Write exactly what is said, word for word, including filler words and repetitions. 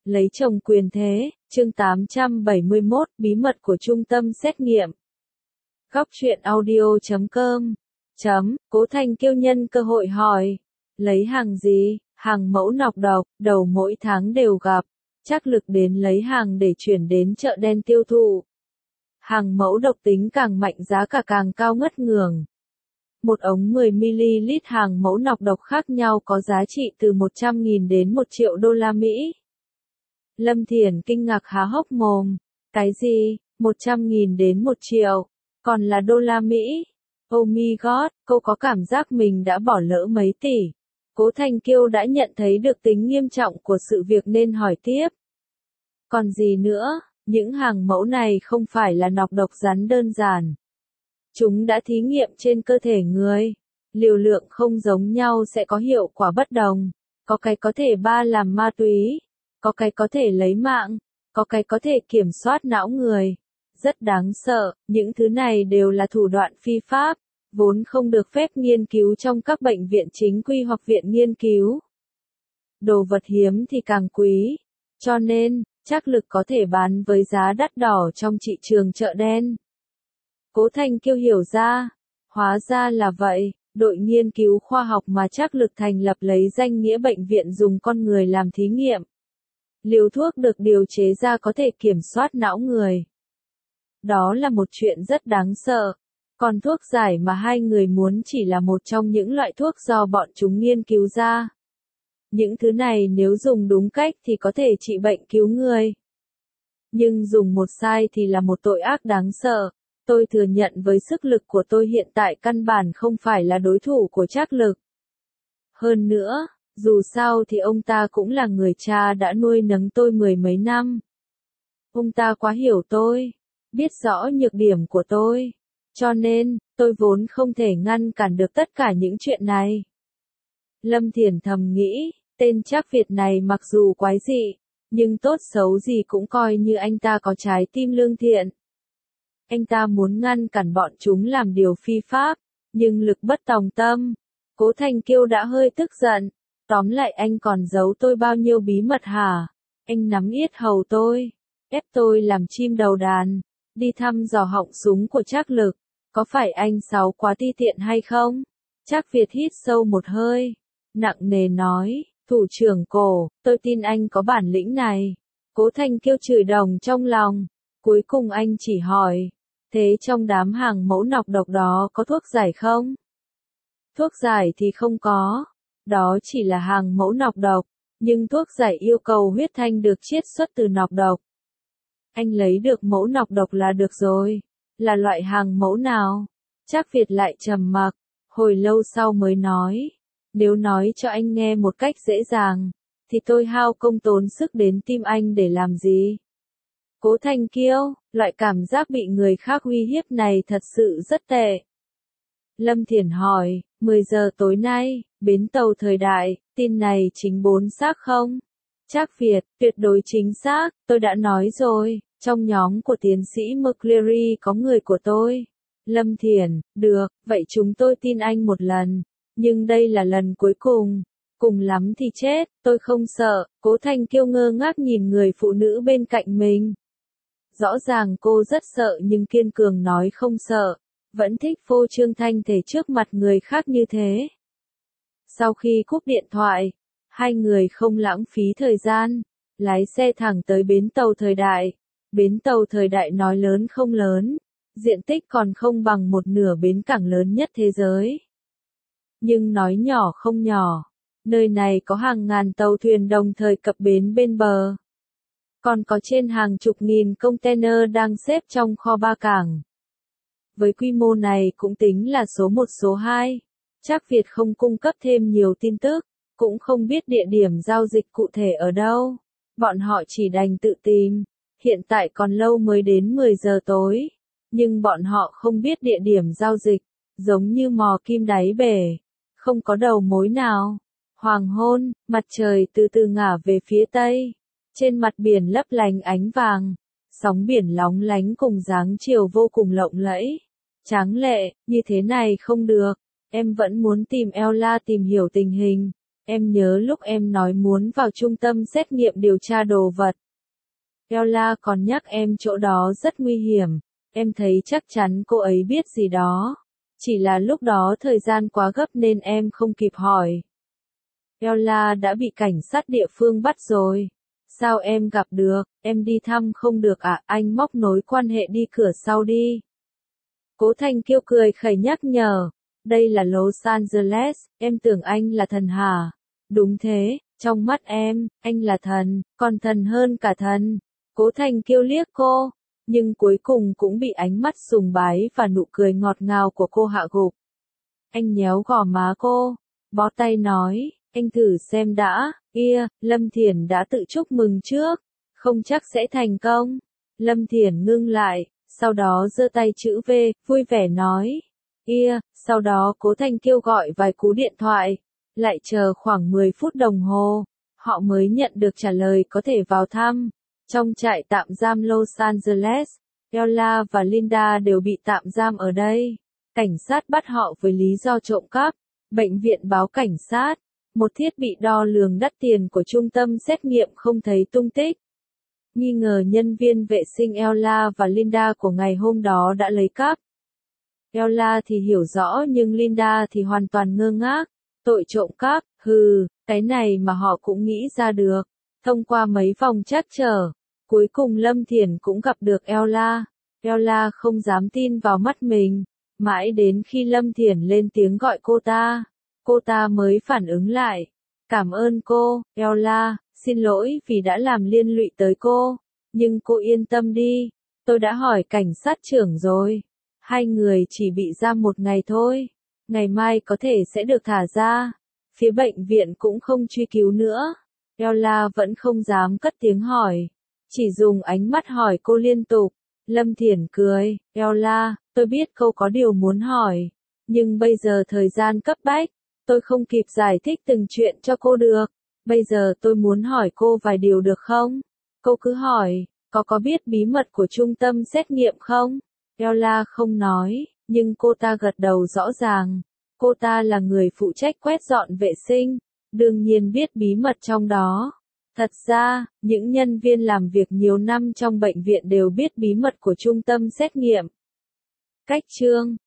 Lấy chồng quyền thế, chương tám trăm bảy mươi mốt, bí mật của trung tâm xét nghiệm. Góc truyện audio chấm com chấm, Cố Thanh Kiêu nhân cơ hội hỏi. Lấy hàng gì? Hàng mẫu nọc độc, đầu mỗi tháng đều gặp. Chắc Lực đến lấy hàng để chuyển đến chợ đen tiêu thụ. Hàng mẫu độc tính càng mạnh giá cả càng cao ngất ngường. Một ống mười mi-li-lít hàng mẫu nọc độc khác nhau có giá trị từ một trăm nghìn đến một triệu đô la Mỹ. Lâm Thiển kinh ngạc há hốc mồm. Cái gì? một trăm nghìn đến một triệu? Còn là đô la Mỹ? Oh my god, cô có cảm giác mình đã bỏ lỡ mấy tỷ. Cố Thanh Kiêu đã nhận thấy được tính nghiêm trọng của sự việc nên hỏi tiếp. Còn gì nữa? Những hàng mẫu này không phải là nọc độc rắn đơn giản. Chúng đã thí nghiệm trên cơ thể người. Liều lượng không giống nhau sẽ có hiệu quả bất đồng. Có cái có thể ba làm ma túy. Có cái có thể lấy mạng. Có cái có thể kiểm soát não người. Rất đáng sợ, những thứ này đều là thủ đoạn phi pháp, vốn không được phép nghiên cứu trong các bệnh viện chính quy hoặc viện nghiên cứu. Đồ vật hiếm thì càng quý. Cho nên, Trác Lực có thể bán với giá đắt đỏ trong thị trường chợ đen. Cố Thanh Kiêu hiểu ra. Hóa ra là vậy, đội nghiên cứu khoa học mà Trác Lực thành lập lấy danh nghĩa bệnh viện dùng con người làm thí nghiệm. Liều thuốc được điều chế ra có thể kiểm soát não người. Đó là một chuyện rất đáng sợ. Còn thuốc giải mà hai người muốn chỉ là một trong những loại thuốc do bọn chúng nghiên cứu ra. Những thứ này nếu dùng đúng cách thì có thể trị bệnh cứu người. Nhưng dùng một sai thì là một tội ác đáng sợ. Tôi thừa nhận với sức lực của tôi hiện tại căn bản không phải là đối thủ của Trác Lực. Hơn nữa, dù sao thì ông ta cũng là người cha đã nuôi nấng tôi mười mấy năm. Ông ta quá hiểu tôi, biết rõ nhược điểm của tôi. Cho nên, tôi vốn không thể ngăn cản được tất cả những chuyện này. Lâm Thiển thầm nghĩ, tên Trác Việt này mặc dù quái dị, nhưng tốt xấu gì cũng coi như anh ta có trái tim lương thiện. Anh ta muốn ngăn cản bọn chúng làm điều phi pháp, nhưng lực bất tòng tâm. Cố Thanh Kiêu đã hơi tức giận. Tóm lại anh còn giấu tôi bao nhiêu bí mật hả? Anh nắm yết hầu tôi, ép tôi làm chim đầu đàn, đi thăm dò họng súng của Trác Lực. Có phải anh Sáu quá ti tiện hay không? Trác Việt hít sâu một hơi, nặng nề nói, thủ trưởng Cổ, tôi tin anh có bản lĩnh này. Cố Thanh Kiêu chửi đồng trong lòng. Cuối cùng anh chỉ hỏi, thế trong đám hàng mẫu nọc độc đó có thuốc giải không? Thuốc giải thì không có. Đó chỉ là hàng mẫu nọc độc, nhưng thuốc giải yêu cầu huyết thanh được chiết xuất từ nọc độc. Anh lấy được mẫu nọc độc là được rồi. Là loại hàng mẫu nào? Trác Việt lại trầm mặc, hồi lâu sau mới nói. Nếu nói cho anh nghe một cách dễ dàng, thì tôi hao công tốn sức đến tim anh để làm gì? Cố Thanh Kiêu, loại cảm giác bị người khác uy hiếp này thật sự rất tệ. Lâm Thiển hỏi, mười giờ tối nay, bến tàu Thời Đại, tin này chính bốn xác không? Trác Việt, tuyệt đối chính xác, tôi đã nói rồi, trong nhóm của tiến sĩ McCleary có người của tôi. Lâm Thiển, được, vậy chúng tôi tin anh một lần, nhưng đây là lần cuối cùng, cùng lắm thì chết, tôi không sợ. Cố Thanh Kiêu ngơ ngác nhìn người phụ nữ bên cạnh mình. Rõ ràng cô rất sợ nhưng kiên cường nói không sợ. Vẫn thích phô trương thanh thể trước mặt người khác như thế. Sau khi cúp điện thoại, hai người không lãng phí thời gian, lái xe thẳng tới bến tàu Thời Đại. Bến tàu Thời Đại nói lớn không lớn, diện tích còn không bằng một nửa bến cảng lớn nhất thế giới. Nhưng nói nhỏ không nhỏ, nơi này có hàng ngàn tàu thuyền đồng thời cập bến bên bờ. Còn có trên hàng chục nghìn container đang xếp trong kho ba cảng. Với quy mô này cũng tính là số một số hai. Trác Việt không cung cấp thêm nhiều tin tức, cũng không biết địa điểm giao dịch cụ thể ở đâu. Bọn họ chỉ đành tự tìm. Hiện tại còn lâu mới đến mười giờ tối. Nhưng bọn họ không biết địa điểm giao dịch, giống như mò kim đáy bể. Không có đầu mối nào. Hoàng hôn, mặt trời từ từ ngả về phía tây. Trên mặt biển lấp lánh ánh vàng. Sóng biển lóng lánh cùng dáng chiều vô cùng lộng lẫy. Tráng lệ, như thế này không được. Em vẫn muốn tìm Ella tìm hiểu tình hình. Em nhớ lúc em nói muốn vào trung tâm xét nghiệm điều tra đồ vật. Ella còn nhắc em chỗ đó rất nguy hiểm. Em thấy chắc chắn cô ấy biết gì đó. Chỉ là lúc đó thời gian quá gấp nên em không kịp hỏi. Ella đã bị cảnh sát địa phương bắt rồi. Sao em gặp được, em đi thăm không được à? Anh móc nối quan hệ đi cửa sau đi. Cố Thanh Kiêu cười khẩy nhắc nhở. Đây là Los Angeles, em tưởng anh là thần hả? Đúng thế, trong mắt em, anh là thần, còn thần hơn cả thần. Cố Thanh Kiêu liếc cô, nhưng cuối cùng cũng bị ánh mắt sùng bái và nụ cười ngọt ngào của cô hạ gục. Anh nhéo gò má cô, bó tay nói, anh thử xem đã, kia, Lâm Thiển đã tự chúc mừng trước, không chắc sẽ thành công. Lâm Thiển ngưng lại, sau đó giơ tay chữ V, vui vẻ nói, kia, sau đó Cố Thanh Kiêu gọi vài cú điện thoại, lại chờ khoảng mười phút đồng hồ, họ mới nhận được trả lời có thể vào thăm. Trong trại tạm giam Los Angeles, Ella và Linda đều bị tạm giam ở đây. Cảnh sát bắt họ với lý do trộm cắp. Bệnh viện báo cảnh sát. Một thiết bị đo lường đắt tiền của trung tâm xét nghiệm không thấy tung tích. Nghi ngờ nhân viên vệ sinh Ella và Linda của ngày hôm đó đã lấy cắp. Ella thì hiểu rõ nhưng Linda thì hoàn toàn ngơ ngác. Tội trộm cắp, hừ, cái này mà họ cũng nghĩ ra được. Thông qua mấy vòng trắc trở, cuối cùng Lâm Thiển cũng gặp được Ella. Ella không dám tin vào mắt mình, mãi đến khi Lâm Thiển lên tiếng gọi cô ta, cô ta mới phản ứng lại. Cảm ơn cô, Ella, xin lỗi vì đã làm liên lụy tới cô, nhưng cô yên tâm đi, tôi đã hỏi cảnh sát trưởng rồi. Hai người chỉ bị giam một ngày thôi, ngày mai có thể sẽ được thả ra. Phía bệnh viện cũng không truy cứu nữa. Ella vẫn không dám cất tiếng hỏi, chỉ dùng ánh mắt hỏi cô liên tục. Lâm Thiển cười, Ella, tôi biết cô có điều muốn hỏi, nhưng bây giờ thời gian cấp bách, tôi không kịp giải thích từng chuyện cho cô được. Bây giờ tôi muốn hỏi cô vài điều được không? Cô cứ hỏi, có có biết bí mật của trung tâm xét nghiệm không? Ella không nói, nhưng cô ta gật đầu rõ ràng. Cô ta là người phụ trách quét dọn vệ sinh, đương nhiên biết bí mật trong đó. Thật ra, những nhân viên làm việc nhiều năm trong bệnh viện đều biết bí mật của trung tâm xét nghiệm. Cách chương